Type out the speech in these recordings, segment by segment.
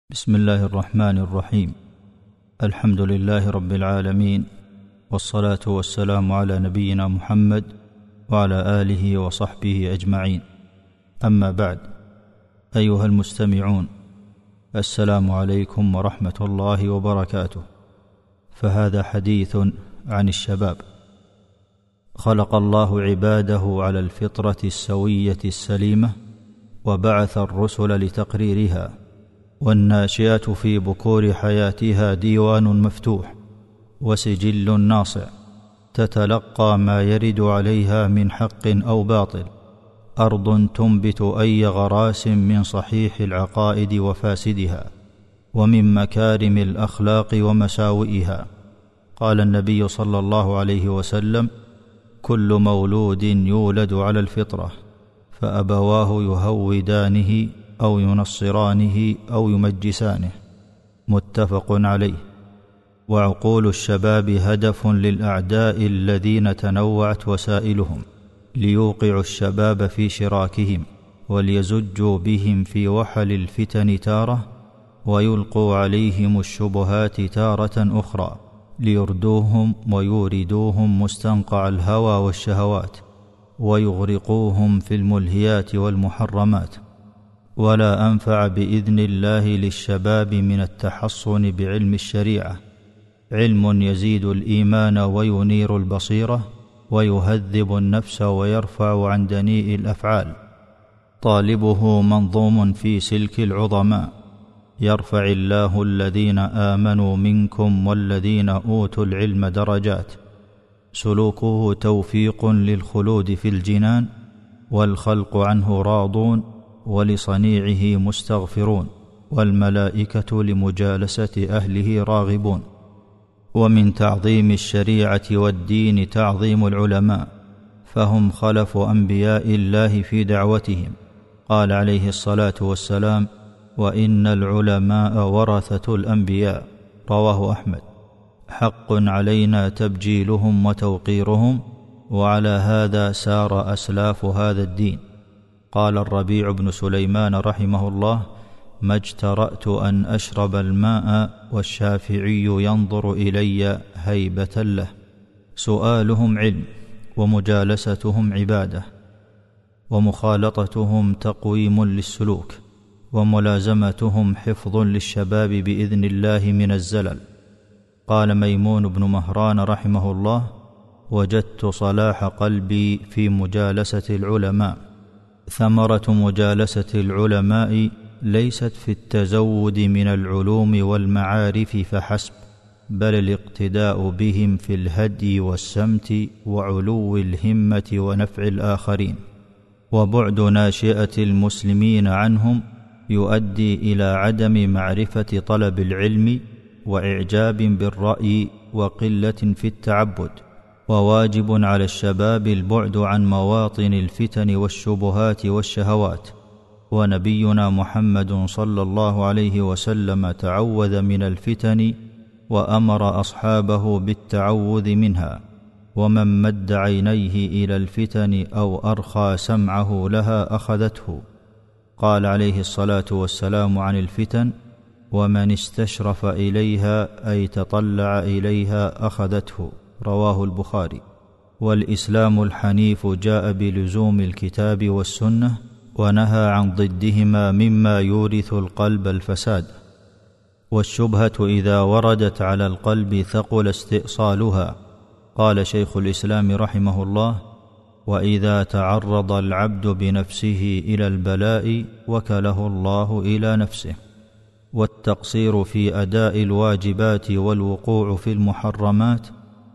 بسم الله الرحمن الرحيم. الحمد لله رب العالمين، والصلاة والسلام على نبينا محمد وعلى آله وصحبه أجمعين. أما بعد، أيها المستمعون، السلام عليكم ورحمة الله وبركاته. فهذا حديث عن الشباب. خلق الله عباده على الفطرة السوية السليمة، وبعث الرسل لتقريرها، والناشئة في بكور حياتها ديوان مفتوح وسجل ناصع، تتلقى ما يرد عليها من حق أو باطل، أرض تنبت أي غراس من صحيح العقائد وفاسدها، ومن مكارم الأخلاق ومساوئها. قال النبي صلى الله عليه وسلم: كل مولود يولد على الفطرة، فأبواه يهودانه أو ينصرانه أو يمجسانه. متفق عليه. وعقول الشباب هدف للأعداء الذين تنوعت وسائلهم ليوقعوا الشباب في شراكهم، وليزجوا بهم في وحل الفتن تارة، ويلقوا عليهم الشبهات تارة أخرى، ليردوهم ويوردوهم مستنقع الهوى والشهوات، ويغرقوهم في الملهيات والمحرمات. ولا أنفع بإذن الله للشباب من التحصن بعلم الشريعة، علم يزيد الإيمان وينير البصيرة، ويهذب النفس ويرفع عن دنيء الأفعال. طالبه منظوم في سلك العظماء: يرفع الله الذين آمنوا منكم والذين أوتوا العلم درجات. سلوكه توفيق للخلود في الجنان، والخلق عنه راضون، ولصنيعه مستغفرون، والملائكة لمجالسة أهله راغبون. ومن تعظيم الشريعة والدين تعظيم العلماء، فهم خلف أنبياء الله في دعوتهم. قال عليه الصلاة والسلام: وإن العلماء ورثة الأنبياء. رواه أحمد. حق علينا تبجيلهم وتوقيرهم، وعلى هذا سار أسلاف هذا الدين. قال الربيع بن سليمان رحمه الله: ما اجترأت أن أشرب الماء والشافعي ينظر إلي هيبة له. سؤالهم علم، ومجالستهم عبادة، ومخالطتهم تقويم للسلوك، وملازمتهم حفظ للشباب بإذن الله من الزلل. قال ميمون بن مهران رحمه الله: وجدت صلاح قلبي في مجالسة العلماء. ثمرة مجالسة العلماء ليست في التزود من العلوم والمعارف فحسب، بل الاقتداء بهم في الهدي والسمت وعلو الهمة ونفع الآخرين. وبعد ناشئة المسلمين عنهم يؤدي إلى عدم معرفة طلب العلم، وإعجاب بالرأي، وقلة في التعبد. وواجب على الشباب البعد عن مواطن الفتن والشبهات والشهوات. ونبينا محمد صلى الله عليه وسلم تعوذ من الفتن، وأمر أصحابه بالتعوذ منها. ومن مد عينيه إلى الفتن أو أرخى سمعه لها أخذته. قال عليه الصلاة والسلام عن الفتن: ومن استشرف إليها أي تطلع إليها أخذته. رواه البخاري. والإسلام الحنيف جاء بلزوم الكتاب والسنة، ونهى عن ضدهما مما يورث القلب الفساد. والشبهة إذا وردت على القلب ثقل استئصالها. قال شيخ الإسلام رحمه الله: وإذا تعرض العبد بنفسه إلى البلاء وكله الله إلى نفسه. والتقصير في أداء الواجبات والوقوع في المحرمات،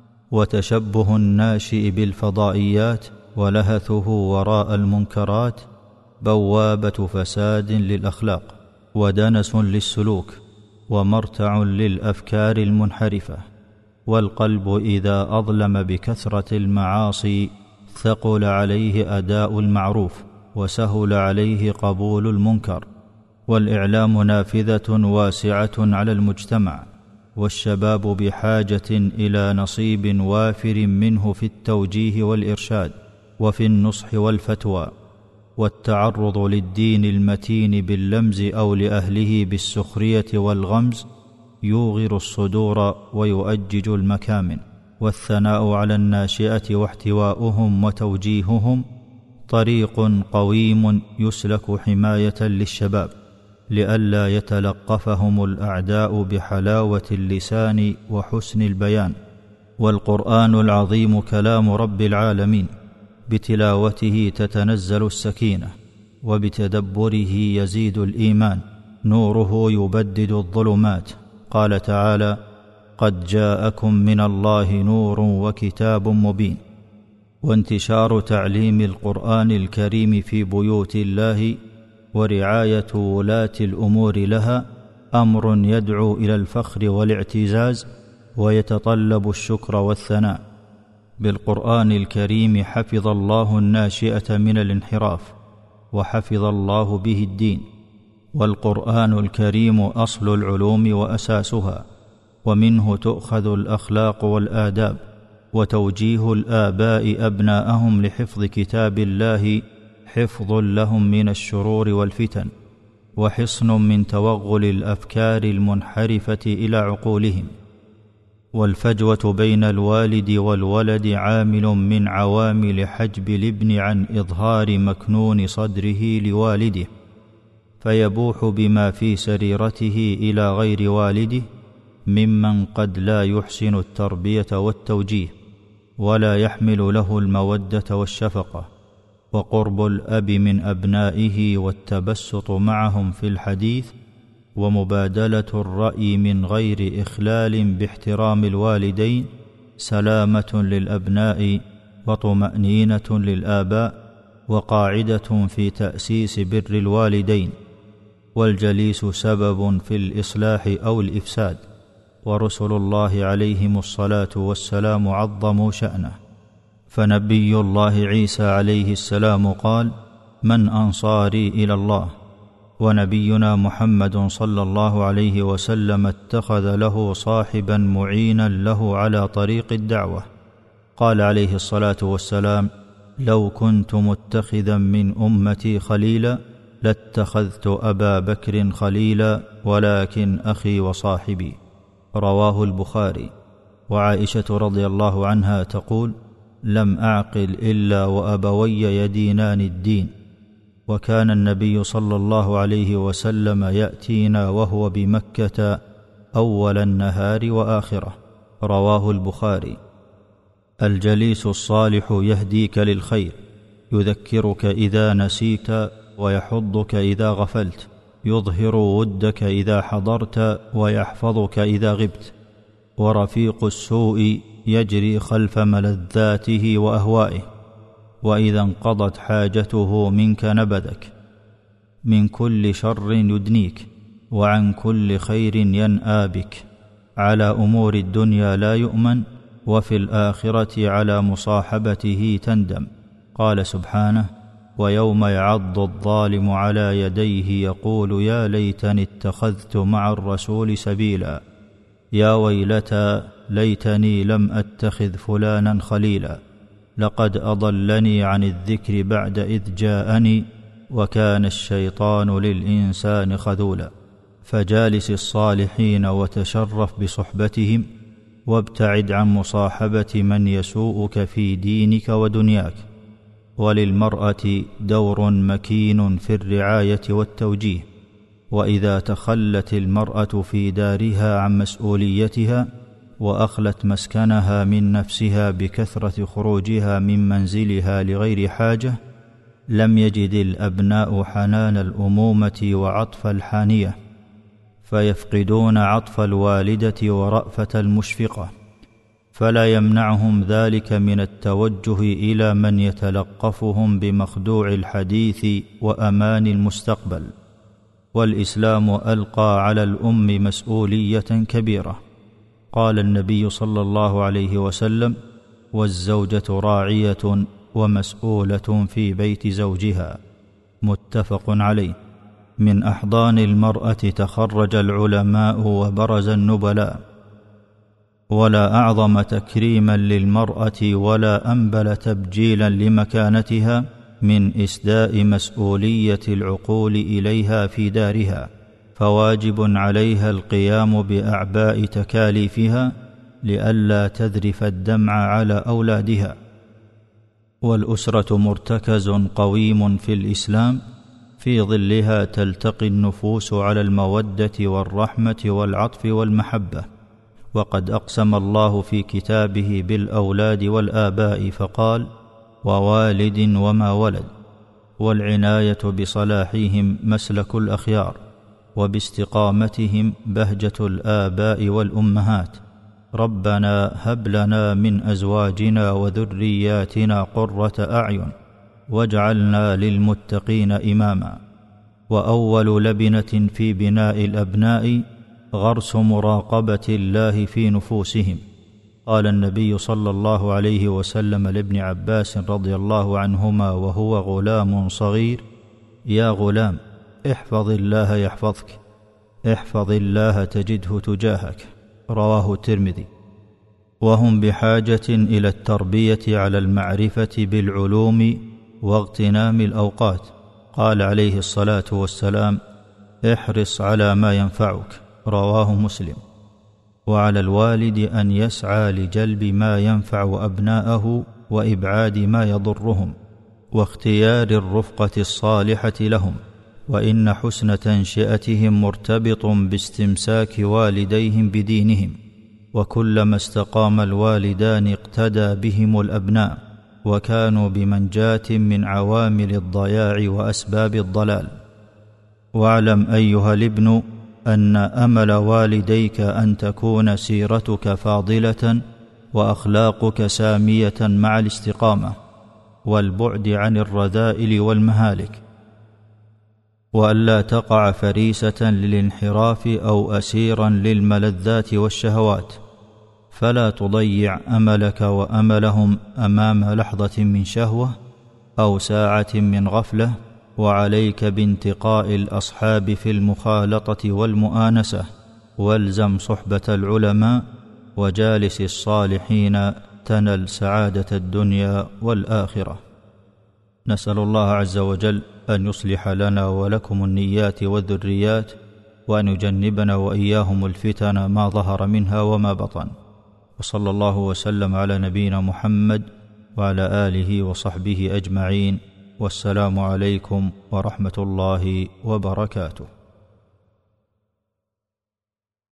وتشبه الناشئ بالفضائيات، ولهثه وراء المنكرات، بوابة فساد للأخلاق، ودنس للسلوك، ومرتع للأفكار المنحرفة. والقلب إذا أظلم بكثرة المعاصي ثقل عليه أداء المعروف، وسهل عليه قبول المنكر. والإعلام نافذة واسعة على المجتمع، والشباب بحاجة إلى نصيب وافر منه في التوجيه والإرشاد، وفي النصح والفتوى. والتعرض للدين المتين باللمز أو لأهله بالسخرية والغمز يوغر الصدور ويؤجج المكامن. والثناء على الناشئة واحتواؤهم وتوجيههم طريق قويم يسلك حماية للشباب لئلا يتلقفهم الأعداء بحلاوة اللسان وحسن البيان. والقرآن العظيم كلام رب العالمين، بتلاوته تتنزل السكينة، وبتدبره يزيد الإيمان، نوره يبدد الظلمات. قال تعالى: قد جاءكم من الله نور وكتاب مبين. وانتشار تعليم القرآن الكريم في بيوت الله ورعاية ولاة الأمور لها أمر يدعو إلى الفخر والاعتزاز، ويتطلب الشكر والثناء. بالقرآن الكريم حفظ الله الناشئة من الانحراف، وحفظ الله به الدين. والقرآن الكريم أصل العلوم وأساسها، ومنه تؤخذ الأخلاق والآداب، وتوجيه الآباء أبناءهم لحفظ كتاب الله حفظ لهم من الشرور والفتن، وحصن من توغل الأفكار المنحرفة إلى عقولهم. والفجوة بين الوالد والولد عامل من عوامل حجب الابن عن إظهار مكنون صدره لوالده، فيبوح بما في سريرته إلى غير والده ممن قد لا يحسن التربية والتوجيه، ولا يحمل له المودة والشفقة. وقرب الأب من أبنائه والتبسط معهم في الحديث، ومبادلة الرأي من غير إخلال باحترام الوالدين سلامة للأبناء وطمأنينة للآباء، وقاعدة في تأسيس بر الوالدين. والجليس سبب في الإصلاح أو الإفساد، ورسل الله عليهم الصلاة والسلام عظموا شأنه. فنبي الله عيسى عليه السلام قال: من أنصاري إلى الله؟ ونبينا محمد صلى الله عليه وسلم اتخذ له صاحبا معينا له على طريق الدعوة. قال عليه الصلاة والسلام: لو كنت متخذا من أمتي خليلا لاتخذت أبا بكر خليلا، ولكن أخي وصاحبي. رواه البخاري. وعائشة رضي الله عنها تقول: لم أعقل إلا وأبوي يدينان الدين. وكان النبي صلى الله عليه وسلم يأتينا وهو بمكة أول النهار وآخره. رواه البخاري. الجليس الصالح يهديك للخير، يذكرك إذا نسيت، ويحضك إذا غفلت، يظهر ودك إذا حضرت، ويحفظك إذا غبت. ورفيق السوء يجري خلف ملذاته وأهوائه، وإذا انقضت حاجته منك نبذك. من كل شر يدنيك، وعن كل خير ينأى بك. على أمور الدنيا لا يؤمن، وفي الآخرة على مصاحبته تندم. قال سبحانه: ويوم يعض الظالم على يديه يقول يا ليتني اتخذت مع الرسول سبيلا، يا ويلتى ليتني لم أتخذ فلانا خليلا، لقد أضلني عن الذكر بعد إذ جاءني، وكان الشيطان للإنسان خذولا. فجالس الصالحين وتشرف بصحبتهم، وابتعد عن مصاحبة من يسوءك في دينك ودنياك. وللمرأة دور مكين في الرعاية والتوجيه، وإذا تخلت المرأة في دارها عن مسؤوليتها، وأخلت مسكنها من نفسها بكثرة خروجها من منزلها لغير حاجة، لم يجد الأبناء حنان الأمومة وعطف الحانية، فيفقدون عطف الوالدة ورأفة المشفقة، فلا يمنعهم ذلك من التوجه إلى من يتلقفهم بمخدوع الحديث وأمان المستقبل. والإسلام ألقى على الأم مسؤولية كبيرة. قال النبي صلى الله عليه وسلم: والزوجة راعية ومسؤولة في بيت زوجها. متفق عليه. من أحضان المرأة تخرج العلماء وبرز النبلاء، ولا أعظم تكريما للمرأة ولا أنبل تبجيلا لمكانتها من إسداء مسؤولية العقول إليها في دارها، فواجب عليها القيام بأعباء تكاليفها لئلا تذرف الدمع على أولادها. والأسرة مرتكز قويم في الإسلام، في ظلها تلتقي النفوس على المودة والرحمة والعطف والمحبة. وقد أقسم الله في كتابه بالأولاد والآباء فقال: ووالد وما ولد. والعناية بصلاحهم مسلك الأخيار، وباستقامتهم بهجة الآباء والأمهات. ربنا هب لنا من أزواجنا وذرياتنا قرة أعين واجعلنا للمتقين إماما. وأول لبنة في بناء الأبناء غرس مراقبة الله في نفوسهم. قال النبي صلى الله عليه وسلم لابن عباس رضي الله عنهما وهو غلام صغير: يا غلام، احفظ الله يحفظك، احفظ الله تجده تجاهك. رواه الترمذي. وهم بحاجة إلى التربية على المعرفة بالعلوم واغتنام الأوقات. قال عليه الصلاة والسلام: احرص على ما ينفعك. رواه مسلم. وعلى الوالد أن يسعى لجلب ما ينفع أبناءه وإبعاد ما يضرهم، واختيار الرفقة الصالحة لهم. وإن حسن تنشئتهم مرتبط باستمساك والديهم بدينهم، وكلما استقام الوالدان اقتدى بهم الأبناء، وكانوا بمنجاة من عوامل الضياع وأسباب الضلال. واعلم أيها الابن أن أمل والديك أن تكون سيرتك فاضلة وأخلاقك سامية مع الاستقامة والبعد عن الرذائل والمهالك، وألا تقع فريسة للانحراف أو أسيرا للملذات والشهوات. فلا تضيع أملك وأملهم أمام لحظة من شهوة أو ساعة من غفلة. وعليك بانتقاء الأصحاب في المخالطة والمؤانسة، والزم صحبة العلماء وجالس الصالحين تنل سعادة الدنيا والآخرة. نسأل الله عز وجل أن يصلح لنا ولكم النيات والذريات، وأن يجنبنا وإياهم الفتن ما ظهر منها وما بطن. وصلى الله وسلم على نبينا محمد وعلى آله وصحبه أجمعين. والسلام عليكم ورحمة الله وبركاته.